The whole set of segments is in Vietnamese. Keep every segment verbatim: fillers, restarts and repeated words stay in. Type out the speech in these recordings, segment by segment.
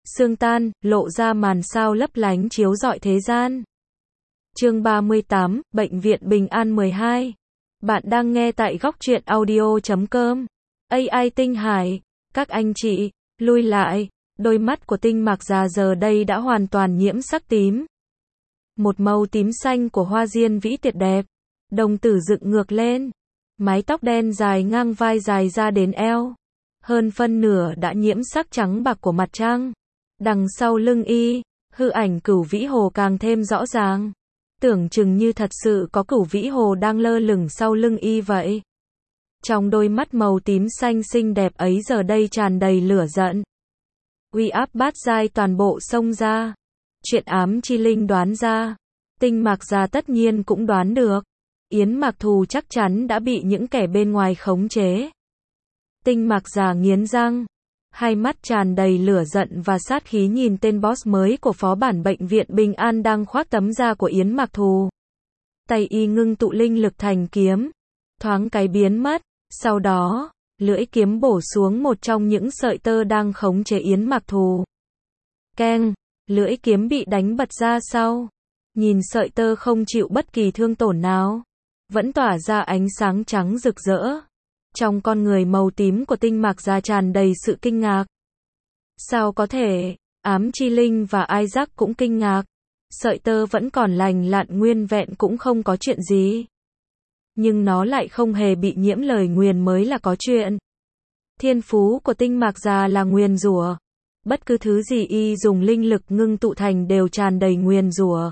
Sương tan, lộ ra màn sao lấp lánh chiếu rọi thế gian. Chương ba mươi tám, Bệnh viện Bình An mười hai. Bạn đang nghe tại góc truyện audio chấm com. a i Tinh Hải, các anh chị, lui lại, đôi mắt của Tinh Mạc già giờ đây đã hoàn toàn nhiễm sắc tím. Một màu tím xanh của hoa diên vĩ tuyệt đẹp, đồng tử dựng ngược lên, mái tóc đen dài ngang vai dài ra đến eo, hơn phân nửa đã nhiễm sắc trắng bạc của mặt trăng. Đằng sau lưng y, hư ảnh Cửu Vĩ Hồ càng thêm rõ ràng. Tưởng chừng như thật sự có Cửu Vĩ Hồ đang lơ lửng sau lưng y vậy. Trong đôi mắt màu tím xanh xinh đẹp ấy giờ đây tràn đầy lửa giận. Uy áp bát giai toàn bộ xông ra. Chuyện Ám Chi Linh đoán ra, Tinh Mạc già tất nhiên cũng đoán được. Yến Mạc Thù chắc chắn đã bị những kẻ bên ngoài khống chế. Tinh Mạc già nghiến răng, hai mắt tràn đầy lửa giận và sát khí nhìn tên boss mới của phó bản bệnh viện Bình An đang khoác tấm da của Yến Mạc Thù. Tay y ngưng tụ linh lực thành kiếm, thoáng cái biến mất, sau đó, lưỡi kiếm bổ xuống một trong những sợi tơ đang khống chế Yến Mạc Thù. Keng, lưỡi kiếm bị đánh bật ra sau. Nhìn sợi tơ không chịu bất kỳ thương tổn nào, vẫn tỏa ra ánh sáng trắng rực rỡ. Trong con người màu tím của Tinh Mạc già tràn đầy sự kinh ngạc. Sao có thể? Ám Chi Linh và Isaac cũng kinh ngạc. Sợi tơ vẫn còn lành lặn nguyên vẹn cũng không có chuyện gì. Nhưng nó lại không hề bị nhiễm lời nguyền mới là có chuyện. Thiên phú của Tinh Mạc già là nguyền rủa. Bất cứ thứ gì y dùng linh lực ngưng tụ thành đều tràn đầy nguyền rủa.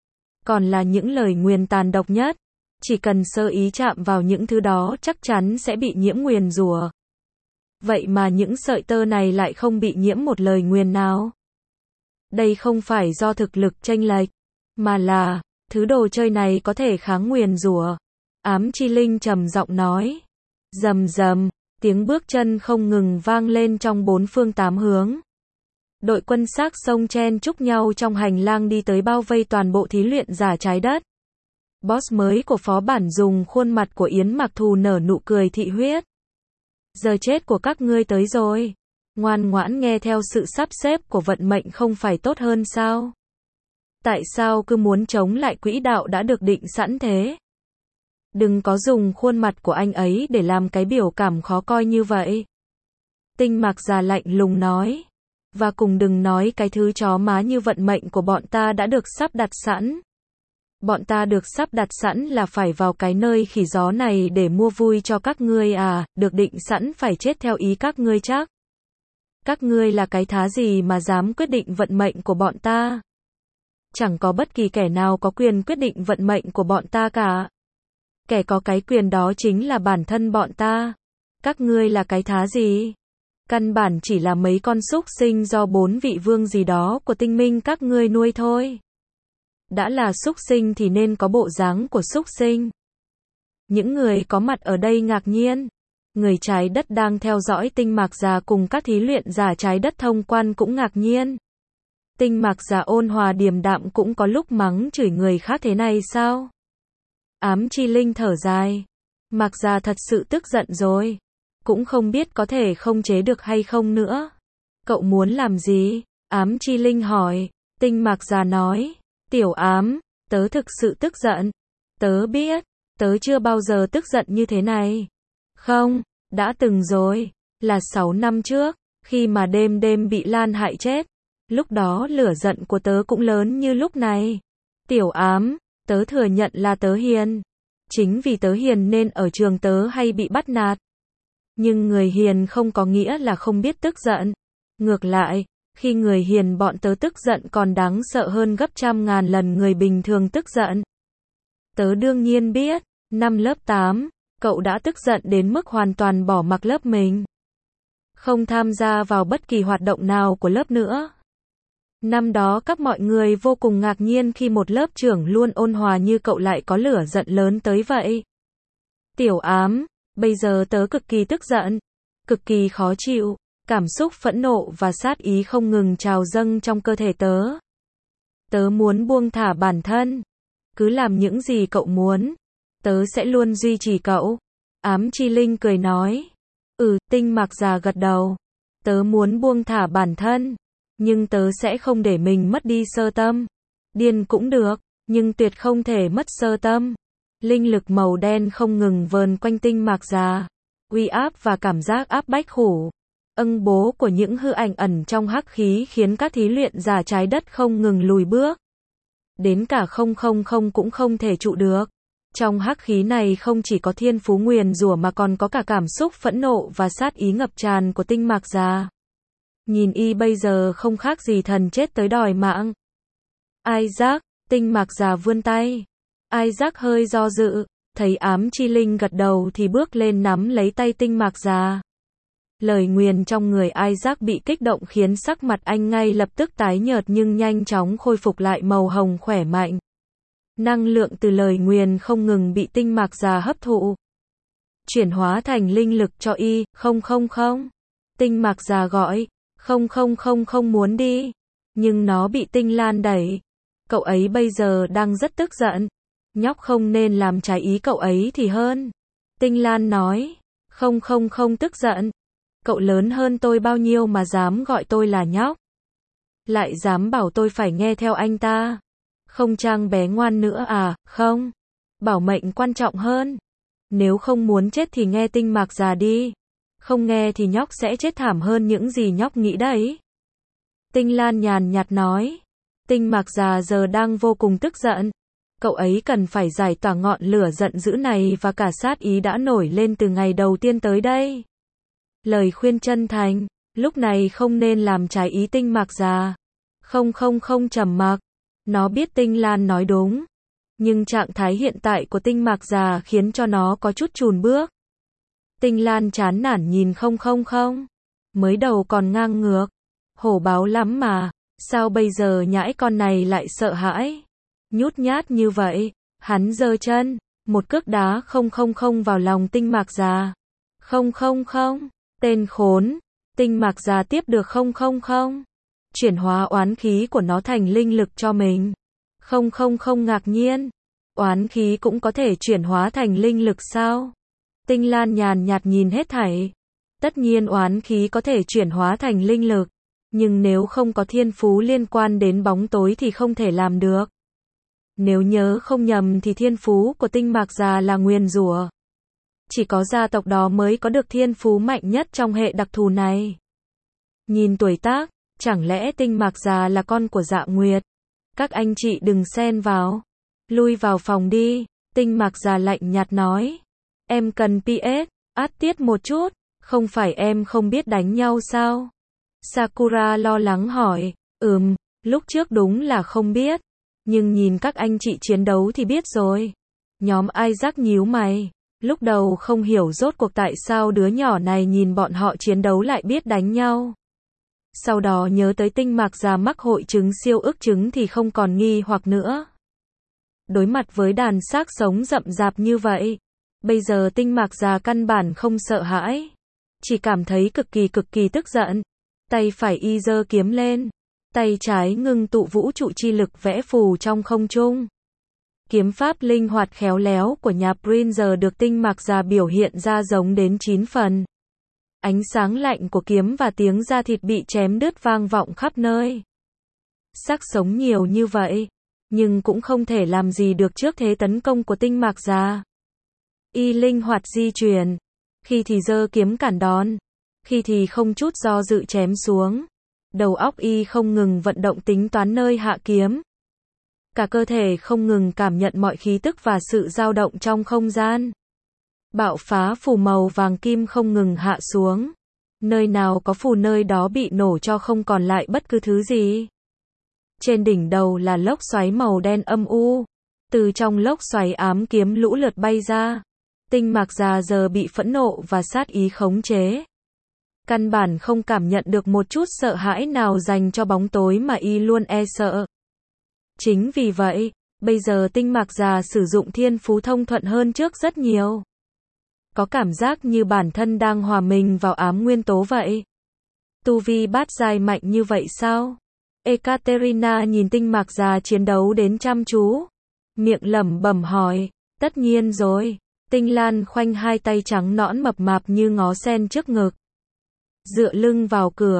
Còn là những lời nguyền tàn độc nhất. Chỉ cần sơ ý chạm vào những thứ đó chắc chắn sẽ bị nhiễm nguyền rủa. Vậy mà những sợi tơ này lại không bị nhiễm một lời nguyền nào. Đây không phải do thực lực chênh lệch, mà là, thứ đồ chơi này có thể kháng nguyền rủa. Ám Chi Linh trầm giọng nói. Rầm rầm, tiếng bước chân không ngừng vang lên trong bốn phương tám hướng. Đội quân xác sông chen chúc nhau trong hành lang đi tới bao vây toàn bộ thí luyện giả trái đất. Boss mới của phó bản dùng khuôn mặt của Yến Mạc Thù nở nụ cười thị huyết. Giờ chết của các ngươi tới rồi. Ngoan ngoãn nghe theo sự sắp xếp của vận mệnh không phải tốt hơn sao? Tại sao cứ muốn chống lại quỹ đạo đã được định sẵn thế? Đừng có dùng khuôn mặt của anh ấy để làm cái biểu cảm khó coi như vậy. Tinh Mạc già lạnh lùng nói. Và cùng đừng nói cái thứ chó má như vận mệnh của bọn ta đã được sắp đặt sẵn. Bọn ta được sắp đặt sẵn là phải vào cái nơi khỉ gió này để mua vui cho các ngươi à, được định sẵn phải chết theo ý các ngươi chắc. Các ngươi là cái thá gì mà dám quyết định vận mệnh của bọn ta? Chẳng có bất kỳ kẻ nào có quyền quyết định vận mệnh của bọn ta cả. Kẻ có cái quyền đó chính là bản thân bọn ta. Các ngươi là cái thá gì? Căn bản chỉ là mấy con súc sinh do bốn vị vương gì đó của tinh minh các ngươi nuôi thôi. Đã là súc sinh thì nên có bộ dáng của súc sinh. Những người có mặt ở đây ngạc nhiên. Người trái đất đang theo dõi Tinh Mạc già cùng các thí luyện giả trái đất thông quan cũng ngạc nhiên. Tinh Mạc già ôn hòa điềm đạm cũng có lúc mắng chửi người khác thế này sao? Ám Chi Linh thở dài. Mạc già thật sự tức giận rồi. Cũng không biết có thể không chế được hay không nữa. Cậu muốn làm gì? Ám Chi Linh hỏi. Tinh Mạc già nói. Tiểu Ám, tớ thực sự tức giận. Tớ biết, tớ chưa bao giờ tức giận như thế này. Không, đã từng rồi, là sáu năm trước, khi mà đêm đêm bị Lan hại chết. Lúc đó lửa giận của tớ cũng lớn như lúc này. Tiểu Ám, tớ thừa nhận là tớ hiền. Chính vì tớ hiền nên ở trường tớ hay bị bắt nạt. Nhưng người hiền không có nghĩa là không biết tức giận. Ngược lại, khi người hiền bọn tớ tức giận còn đáng sợ hơn gấp trăm ngàn lần người bình thường tức giận. Tớ đương nhiên biết, năm lớp tám, cậu đã tức giận đến mức hoàn toàn bỏ mặc lớp mình. Không tham gia vào bất kỳ hoạt động nào của lớp nữa. Năm đó các mọi người vô cùng ngạc nhiên khi một lớp trưởng luôn ôn hòa như cậu lại có lửa giận lớn tới vậy. Tiểu Ám, bây giờ tớ cực kỳ tức giận, cực kỳ khó chịu. Cảm xúc phẫn nộ và sát ý không ngừng trào dâng trong cơ thể tớ. Tớ muốn buông thả bản thân. Cứ làm những gì cậu muốn. Tớ sẽ luôn duy trì cậu. Ám Chi Linh cười nói. Ừ, Tinh Mạc già gật đầu. Tớ muốn buông thả bản thân. Nhưng tớ sẽ không để mình mất đi sơ tâm. Điên cũng được, nhưng tuyệt không thể mất sơ tâm. Linh lực màu đen không ngừng vờn quanh tinh mạc già. Uy áp và cảm giác áp bách khủng âng bố của những hư ảnh ẩn trong hắc khí khiến các thí luyện giả trái đất không ngừng lùi bước. Đến cả không không không cũng không thể trụ được. Trong hắc khí này không chỉ có thiên phú nguyền rủa mà còn có cả cảm xúc phẫn nộ và sát ý ngập tràn của tinh mạc già. Nhìn y bây giờ không khác gì thần chết tới đòi mạng. Isaac, tinh mạc già vươn tay. Isaac hơi do dự, thấy ám chi linh gật đầu thì bước lên nắm lấy tay tinh mạc già. Lời nguyền trong người Isaac bị kích động khiến sắc mặt anh ngay lập tức tái nhợt nhưng nhanh chóng khôi phục lại màu hồng khỏe mạnh. Năng lượng từ lời nguyền không ngừng bị tinh mạc già hấp thụ. Chuyển hóa thành linh lực cho y, không không không. Tinh mạc già gọi, không không không không muốn đi. Nhưng nó bị Tinh Lan đẩy. Cậu ấy bây giờ đang rất tức giận. Nhóc không nên làm trái ý cậu ấy thì hơn. Tinh Lan nói, không không không tức giận. Cậu lớn hơn tôi bao nhiêu mà dám gọi tôi là nhóc. Lại dám bảo tôi phải nghe theo anh ta. Không Trang bé ngoan nữa à, không. Bảo mệnh quan trọng hơn. Nếu không muốn chết thì nghe tinh mạc già đi. Không nghe thì nhóc sẽ chết thảm hơn những gì nhóc nghĩ đấy. Tinh Lan nhàn nhạt nói. Tinh mạc già giờ đang vô cùng tức giận. Cậu ấy cần phải giải tỏa ngọn lửa giận dữ này và cả sát ý đã nổi lên từ ngày đầu tiên tới đây. Lời khuyên chân thành, lúc này không nên làm trái ý tinh mạc già. Không không không trầm mặc. Nó biết Tinh Lan nói đúng. Nhưng trạng thái hiện tại của tinh mạc già khiến cho nó có chút chùn bước. Tinh Lan chán nản nhìn không không không. Mới đầu còn ngang ngược. Hổ báo lắm mà. Sao bây giờ nhãi con này lại sợ hãi? Nhút nhát như vậy. Hắn giơ chân. Một cước đá không không không vào lòng tinh mạc già. Không không không. Tên khốn. Tinh mạc già tiếp được không không không. Chuyển hóa oán khí của nó thành linh lực cho mình. Không không không ngạc nhiên. Oán khí cũng có thể chuyển hóa thành linh lực sao? Tinh Lan nhàn nhạt nhìn hết thảy. Tất nhiên oán khí có thể chuyển hóa thành linh lực. Nhưng nếu không có thiên phú liên quan đến bóng tối thì không thể làm được. Nếu nhớ không nhầm thì thiên phú của tinh mạc già là nguyền rủa. Chỉ có gia tộc đó mới có được thiên phú mạnh nhất trong hệ đặc thù này. Nhìn tuổi tác, chẳng lẽ tinh mạc già là con của Dạ Nguyệt? Các anh chị đừng xen vào. Lui vào phòng đi. Tinh mạc già lạnh nhạt nói. Em cần pê ét, át tiết một chút. Không phải em không biết đánh nhau sao? Sakura lo lắng hỏi. Ừm, lúc trước đúng là không biết. Nhưng nhìn các anh chị chiến đấu thì biết rồi. Nhóm Isaac nhíu mày. Lúc đầu không hiểu rốt cuộc tại sao đứa nhỏ này nhìn bọn họ chiến đấu lại biết đánh nhau. Sau đó nhớ tới tinh mạc già mắc hội chứng siêu ức chứng thì không còn nghi hoặc nữa. Đối mặt với đàn xác sống rậm rạp như vậy, bây giờ tinh mạc già căn bản không sợ hãi. Chỉ cảm thấy cực kỳ cực kỳ tức giận. Tay phải y giơ kiếm lên. Tay trái ngưng tụ vũ trụ chi lực vẽ phù trong không trung. Kiếm pháp linh hoạt khéo léo của nhà Prince được tinh mạc già biểu hiện ra giống đến chín phần. Ánh sáng lạnh của kiếm và tiếng da thịt bị chém đứt vang vọng khắp nơi. Xác sống nhiều như vậy, nhưng cũng không thể làm gì được trước thế tấn công của tinh mạc già. Y linh hoạt di chuyển, khi thì giơ kiếm cản đòn, khi thì không chút do dự chém xuống. Đầu óc y không ngừng vận động tính toán nơi hạ kiếm. Cả cơ thể không ngừng cảm nhận mọi khí tức và sự dao động trong không gian. Bạo phá phù màu vàng kim không ngừng hạ xuống. Nơi nào có phù nơi đó bị nổ cho không còn lại bất cứ thứ gì. Trên đỉnh đầu là lốc xoáy màu đen âm u. Từ trong lốc xoáy ám kiếm lũ lượt bay ra. Tinh mạc già giờ bị phẫn nộ và sát ý khống chế. Căn bản không cảm nhận được một chút sợ hãi nào dành cho bóng tối mà y luôn e sợ. Chính vì vậy, bây giờ tinh mạc già sử dụng thiên phú thông thuận hơn trước rất nhiều. Có cảm giác như bản thân đang hòa mình vào ám nguyên tố vậy. Tu vi bát giai mạnh như vậy sao? Ekaterina nhìn tinh mạc già chiến đấu đến chăm chú. Miệng lẩm bẩm hỏi, tất nhiên rồi. Tinh Lan khoanh hai tay trắng nõn mập mạp như ngó sen trước ngực. Dựa lưng vào cửa,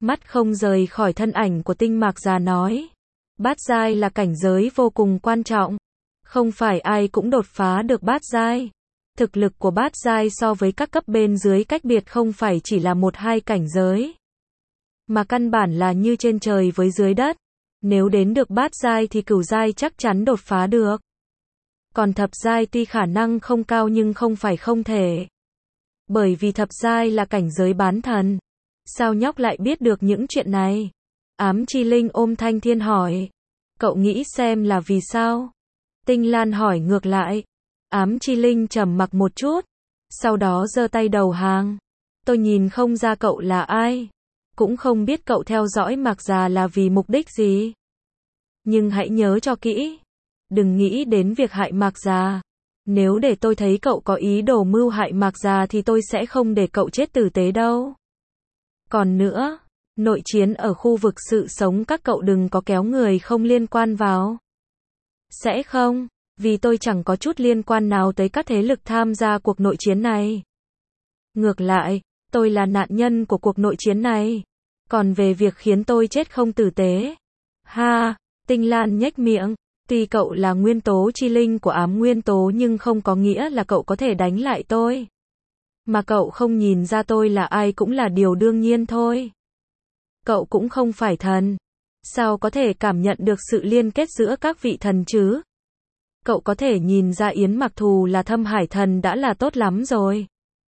Mắt không rời khỏi thân ảnh của Tinh Mạc Già nói. Bát giai là cảnh giới vô cùng quan trọng. Không phải ai cũng đột phá được bát giai. Thực lực của bát giai so với các cấp bên dưới cách biệt không phải chỉ là một hai cảnh giới. Mà căn bản là như trên trời với dưới đất. Nếu đến được bát giai thì cửu giai chắc chắn đột phá được. Còn thập giai tuy khả năng không cao nhưng không phải không thể. Bởi vì thập giai là cảnh giới bán thần. Sao nhóc lại biết được những chuyện này? Ám Chi Linh ôm Thanh Thiên hỏi. Cậu nghĩ xem là vì sao? Tinh Lan hỏi ngược lại. Ám Chi Linh trầm mặc một chút. Sau đó giơ tay đầu hàng. Tôi nhìn không ra cậu là ai. Cũng không biết cậu theo dõi Mạc Già là vì mục đích gì. Nhưng hãy nhớ cho kỹ. Đừng nghĩ đến việc hại Mạc Già. Nếu để tôi thấy cậu có ý đồ mưu hại Mạc Già thì tôi sẽ không để cậu chết tử tế đâu. Còn nữa, nội chiến ở khu vực sự sống các cậu đừng có kéo người không liên quan vào. Sẽ không, vì tôi chẳng có chút liên quan nào tới các thế lực tham gia cuộc nội chiến này. Ngược lại, tôi là nạn nhân của cuộc nội chiến này. Còn về việc khiến tôi chết không tử tế. Ha, Tinh Lan nhếch miệng. Tuy cậu là nguyên tố chi linh của ám nguyên tố nhưng không có nghĩa là cậu có thể đánh lại tôi. Mà cậu không nhìn ra tôi là ai cũng là điều đương nhiên thôi. Cậu cũng không phải thần. Sao có thể cảm nhận được sự liên kết giữa các vị thần chứ? Cậu có thể nhìn ra Yến Mặc Thù là thâm hải thần đã là tốt lắm rồi.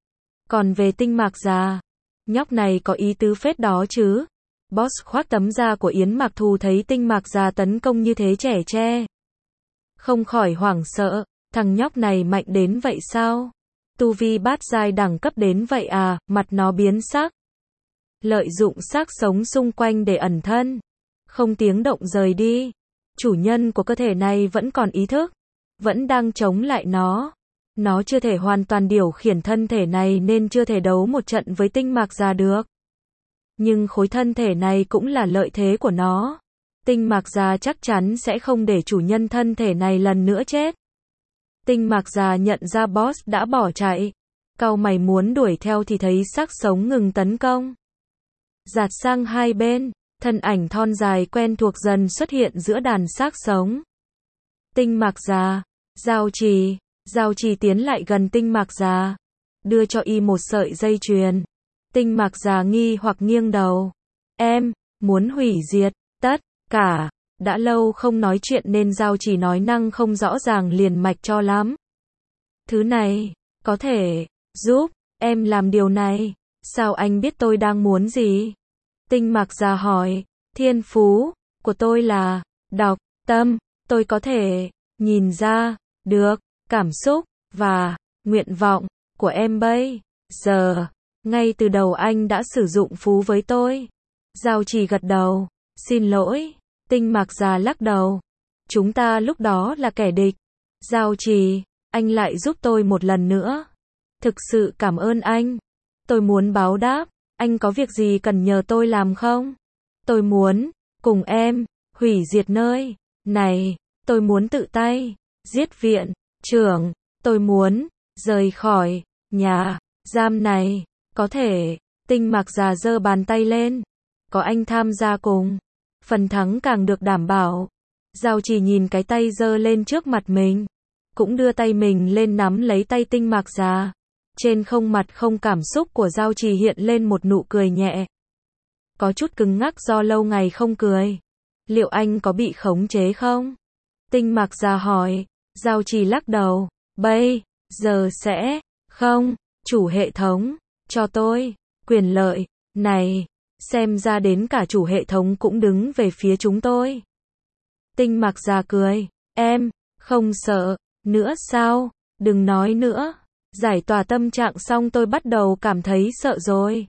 Còn về Tinh Mạc Già, nhóc này có ý tứ phết đó chứ. Boss khoác tấm da của Yến Mặc Thù thấy Tinh Mạc Già tấn công như thế trẻ tre. Không khỏi hoảng sợ, thằng nhóc này mạnh đến vậy sao? Tu vi bát giai đẳng cấp đến vậy à, mặt nó biến sắc. Lợi dụng xác sống xung quanh để ẩn thân. Không tiếng động rời đi. Chủ nhân của cơ thể này vẫn còn ý thức. Vẫn đang chống lại nó. Nó chưa thể hoàn toàn điều khiển thân thể này nên chưa thể đấu một trận với Tinh Mạc Già được. Nhưng khối thân thể này cũng là lợi thế của nó. Tinh Mạc Già chắc chắn sẽ không để chủ nhân thân thể này lần nữa chết. Tinh Mạc Già nhận ra boss đã bỏ chạy. Cau mày muốn đuổi theo thì thấy xác sống ngừng tấn công. Dạt sang hai bên, thân ảnh thon dài quen thuộc dần xuất hiện giữa đàn xác sống. Tinh Mạc Già, Giao Trì, Giao Trì tiến lại gần Tinh Mạc Già, đưa cho y một sợi dây chuyền. Tinh Mạc Già nghi hoặc nghiêng đầu. Em, muốn hủy diệt, tất cả. Đã lâu không nói chuyện nên Giao Trì nói năng không rõ ràng liền mạch cho lắm. Thứ này, có thể, giúp, em làm điều này. Sao anh biết tôi đang muốn gì? Tinh Mạc Già hỏi. Thiên phú, của tôi là, đọc, tâm, tôi có thể, nhìn ra, được, cảm xúc, và, nguyện vọng, của em bây giờ. Ngay từ đầu anh đã sử dụng phú với tôi. Giao Trì gật đầu. Xin lỗi. Tinh Mạc Già lắc đầu. Chúng ta lúc đó là kẻ địch. Giao Trì, anh lại giúp tôi một lần nữa. Thực sự cảm ơn anh. Tôi muốn báo đáp. Anh có việc gì cần nhờ tôi làm không? Tôi muốn, cùng em, hủy diệt nơi này. Tôi muốn tự tay, giết viện trưởng. Tôi muốn, rời khỏi, nhà, giam này. Có thể, Tinh Mạc Già giơ bàn tay lên. Có anh tham gia cùng. Phần thắng càng được đảm bảo. Giao Trì nhìn cái tay giơ lên trước mặt mình. Cũng đưa tay mình lên nắm lấy tay Tinh Mạc Già. Trên không mặt không cảm xúc của Giao Trì hiện lên một nụ cười nhẹ. Có chút cứng ngắc do lâu ngày không cười. Liệu anh có bị khống chế không? Tinh Mạc Già hỏi. Giao Trì lắc đầu. Bây giờ sẽ không. Chủ hệ thống cho tôi quyền lợi này. Xem ra đến cả chủ hệ thống cũng đứng về phía chúng tôi. Tinh Mạc Già cười. Em không sợ nữa sao? Đừng nói nữa. Giải tỏa tâm trạng xong tôi bắt đầu cảm thấy sợ rồi.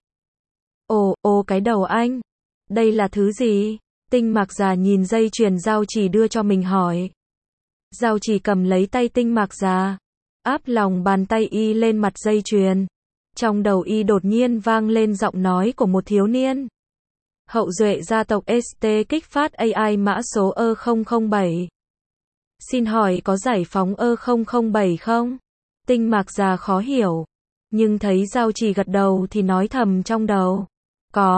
Ồ, ồ cái đầu anh. Đây là thứ gì? Tinh Mạc Già nhìn dây chuyền Giao Trì đưa cho mình hỏi. Giao Trì cầm lấy tay Tinh Mạc Già. Áp lòng bàn tay y lên mặt dây chuyền. Trong đầu y đột nhiên vang lên giọng nói của một thiếu niên. Hậu duệ gia tộc ét tê kích phát a i mã số E không không bảy. Xin hỏi có giải phóng E không không bảy không? Tinh Mạc Già khó hiểu. Nhưng thấy Giao Trì gật đầu thì nói thầm trong đầu. Có,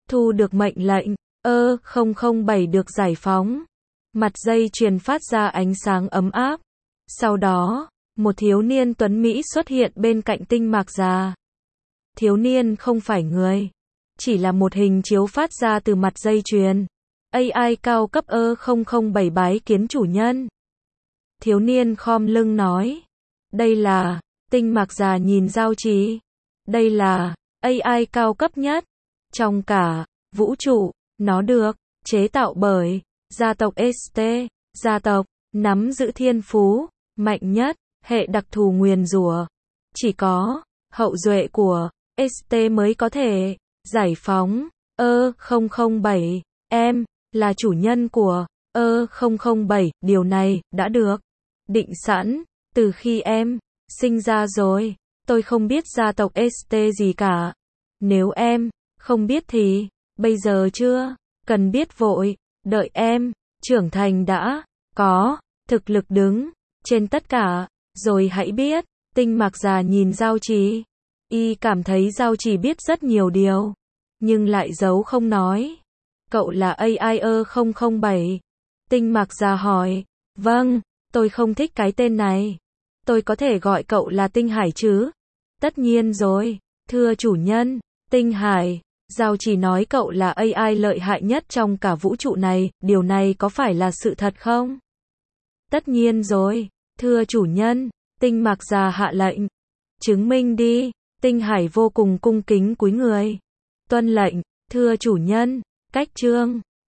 Thu được mệnh lệnh, ơ không không bảy được giải phóng. Mặt dây chuyền phát ra ánh sáng ấm áp. Sau đó, một thiếu niên tuấn Mỹ xuất hiện bên cạnh tinh mạc già. Thiếu niên không phải người, chỉ là một hình chiếu phát ra từ mặt dây chuyền. a i cao cấp ơ không không bảy bái kiến chủ nhân. Thiếu niên khom lưng nói. Đây là, tinh mạc già nhìn Giao Trì. Đây là, a i cao cấp nhất. Trong cả, vũ trụ, nó được, chế tạo bởi, gia tộc ét tê, gia tộc, nắm giữ thiên phú, mạnh nhất, hệ đặc thù nguyền rủa. Chỉ có, hậu duệ của, ét tê mới có thể, giải phóng, ơ không không bảy, em, là chủ nhân của, ơ không không bảy, điều này, đã được, định sẵn, từ khi em, sinh ra rồi, tôi không biết gia tộc ét tê gì cả. Nếu em, không biết thì, bây giờ chưa, cần biết vội, đợi em, trưởng thành đã, có, thực lực đứng, trên tất cả, rồi hãy biết, tinh mạc già nhìn Giao Trì. Y cảm thấy Giao Trì biết rất nhiều điều, nhưng lại giấu không nói. Cậu là a i ơ không không bảy. Tinh mạc già hỏi, vâng, tôi không thích cái tên này. Tôi có thể gọi cậu là Tinh Hải chứ? Tất nhiên rồi, thưa chủ nhân, Tinh Hải. Giao Trì nói cậu là a i lợi hại nhất trong cả vũ trụ này, điều này có phải là sự thật không? Tất nhiên rồi, thưa chủ nhân, tinh mạc già hạ lệnh. Chứng minh đi, Tinh Hải vô cùng cung kính cúi người. Tuân lệnh, thưa chủ nhân, cách chương.